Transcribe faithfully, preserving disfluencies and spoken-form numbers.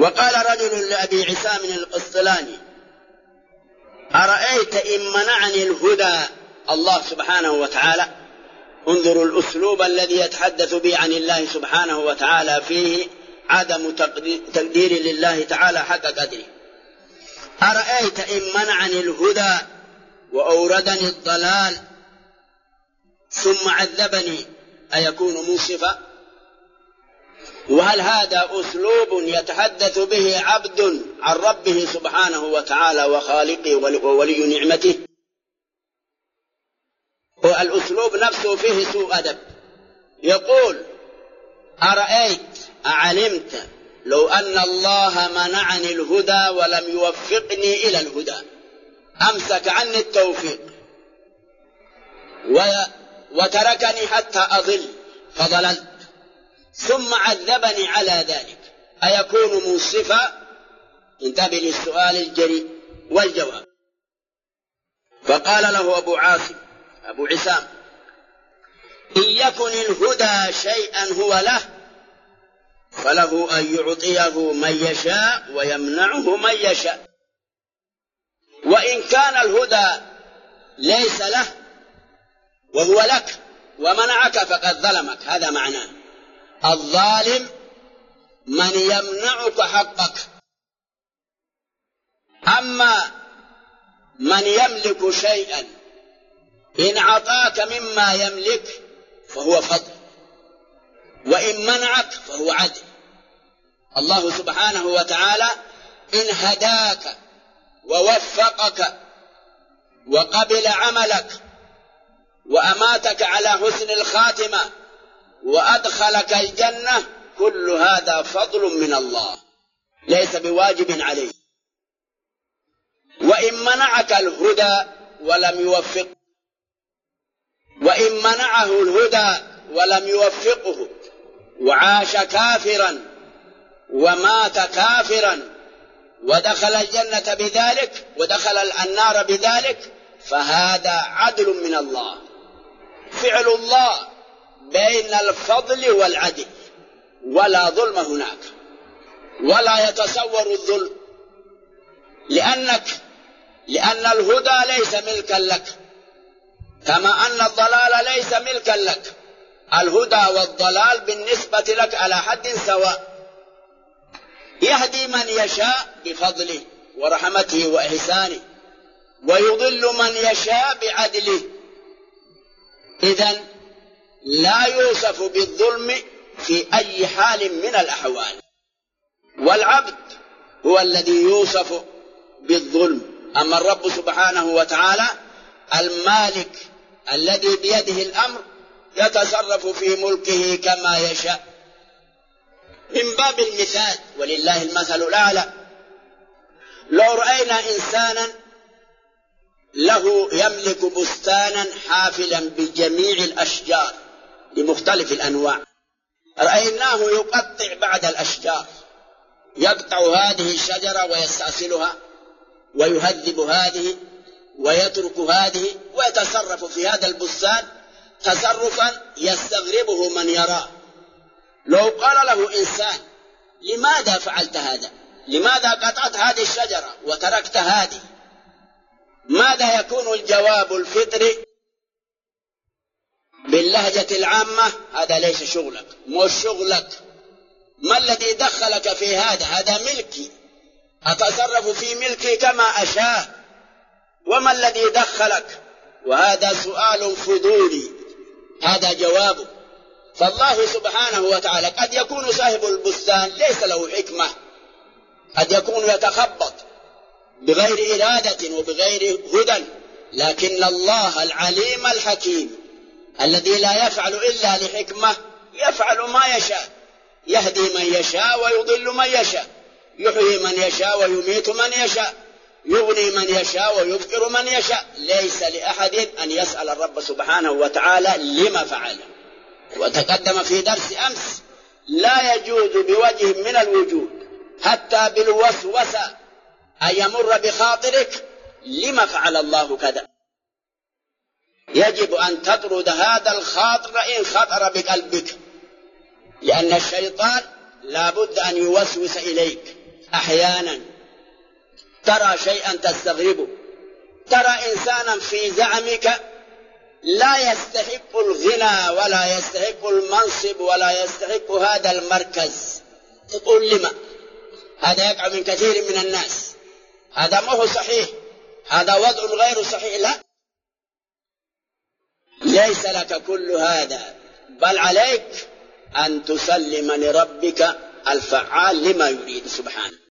وقال رجل لأبي عسام القسطلاني: أرأيت إن منعني الهدى الله سبحانه وتعالى؟ انظروا الأسلوب الذي يتحدث به عن الله سبحانه وتعالى، فيه عدم تقدير لله تعالى حق قدره. أرأيت إن منعني الهدى وأوردني الضلال ثم عذبني أيكون منصفا؟ وهل هذا أسلوب يتحدث به عبد عن ربه سبحانه وتعالى وخالقه وولي نعمته؟ والأسلوب نفسه فيه سوء أدب. يقول: أرأيت أعلمت لو أن الله منعني الهدى ولم يوفقني إلى الهدى، أمسك عني التوفيق وتركني حتى أضل فضللت ثم عذبني على ذلك، أيكون منصفا؟ انتبه للسؤال الجريء والجواب. فقال له أبو عاصم أبو عسام: إن يكن الهدى شيئا هو له فله أن يعطيه من يشاء ويمنعه من يشاء، وإن كان الهدى ليس له وهو لك ومنعك فقد ظلمك. هذا معناه. الظالم من يمنعك حقك، أما من يملك شيئا إن عطاك مما يملك فهو فضل، وإن منعك فهو عدل. الله سبحانه وتعالى إن هداك ووفقك وقبل عملك وأماتك على حسن الخاتمة وأدخلك الجنة، كل هذا فضل من الله ليس بواجب عليه. وإن منعك الهدى ولم يوفق، وإن منعه الهدى ولم يوفقه وعاش كافرا ومات كافرا ودخل الجنة بذلك ودخل النار بذلك، فهذا عدل من الله، فعل الله بين الفضل والعدل، ولا ظلم هناك، ولا يتصور الظلم، لأنك لأن الهدى ليس ملكا لك، كما أن الضلال ليس ملكا لك. الهدى والضلال بالنسبة لك على حد سواء، يهدي من يشاء بفضله ورحمته وإحسانه، ويضل من يشاء بعدله. إذن لا يوصف بالظلم في أي حال من الأحوال، والعبد هو الذي يوصف بالظلم. أما الرب سبحانه وتعالى المالك الذي بيده الأمر يتصرف في ملكه كما يشاء. من باب المثال ولله المثل الأعلى، لو رأينا إنسانا له يملك بستانا حافلا بجميع الأشجار بمختلف الأنواع، رأيناه يقطع بعض الأشجار، يقطع هذه الشجرة ويستأصلها ويهذب هذه ويترك هذه، ويتصرف في هذا البستان تصرفا يستغربه من يراه. لو قال له إنسان: لماذا فعلت هذا؟ لماذا قطعت هذه الشجرة وتركت هذه؟ ماذا يكون الجواب الفطري باللهجة العامة؟ هذا ليس شغلك، مو شغلك، ما الذي دخلك في هذا؟ هذا ملكي، أتصرف في ملكي كما أشاء، وما الذي دخلك؟ وهذا سؤال فضولي، هذا جوابه. فالله سبحانه وتعالى قد يكون صاحب البستان ليس له حكمة، قد يكون يتخبط بغير إرادة وبغير هدى، لكن الله العليم الحكيم الذي لا يفعل إلا لحكمة يفعل ما يشاء، يهدي من يشاء ويضل من يشاء، يحيي من يشاء ويميت من يشاء، يغني من يشاء ويفقر من يشاء. ليس لأحد أن يسأل الرب سبحانه وتعالى لما فعل. وتقدم في درس أمس: لا يجوز بوجه من الوجود حتى بالوسوسة أن يمر بخاطرك لما فعل الله كذا. يجب أن تطرد هذا الخاطر إن خطر بقلبك، لأن الشيطان لا بد أن يوسوس إليك أحيانا ترى شيئا تستغربه، ترى إنسانا في زعمك لا يستحق الغنى ولا يستحق المنصب ولا يستحق هذا المركز، تقول لما؟ هذا يقع من كثير من الناس، هذا ما هو صحيح، هذا وضع غير صحيح. لا، ليس لك كل هذا، بل عليك أن تسلم لربك الفعال لما يريد سبحانه.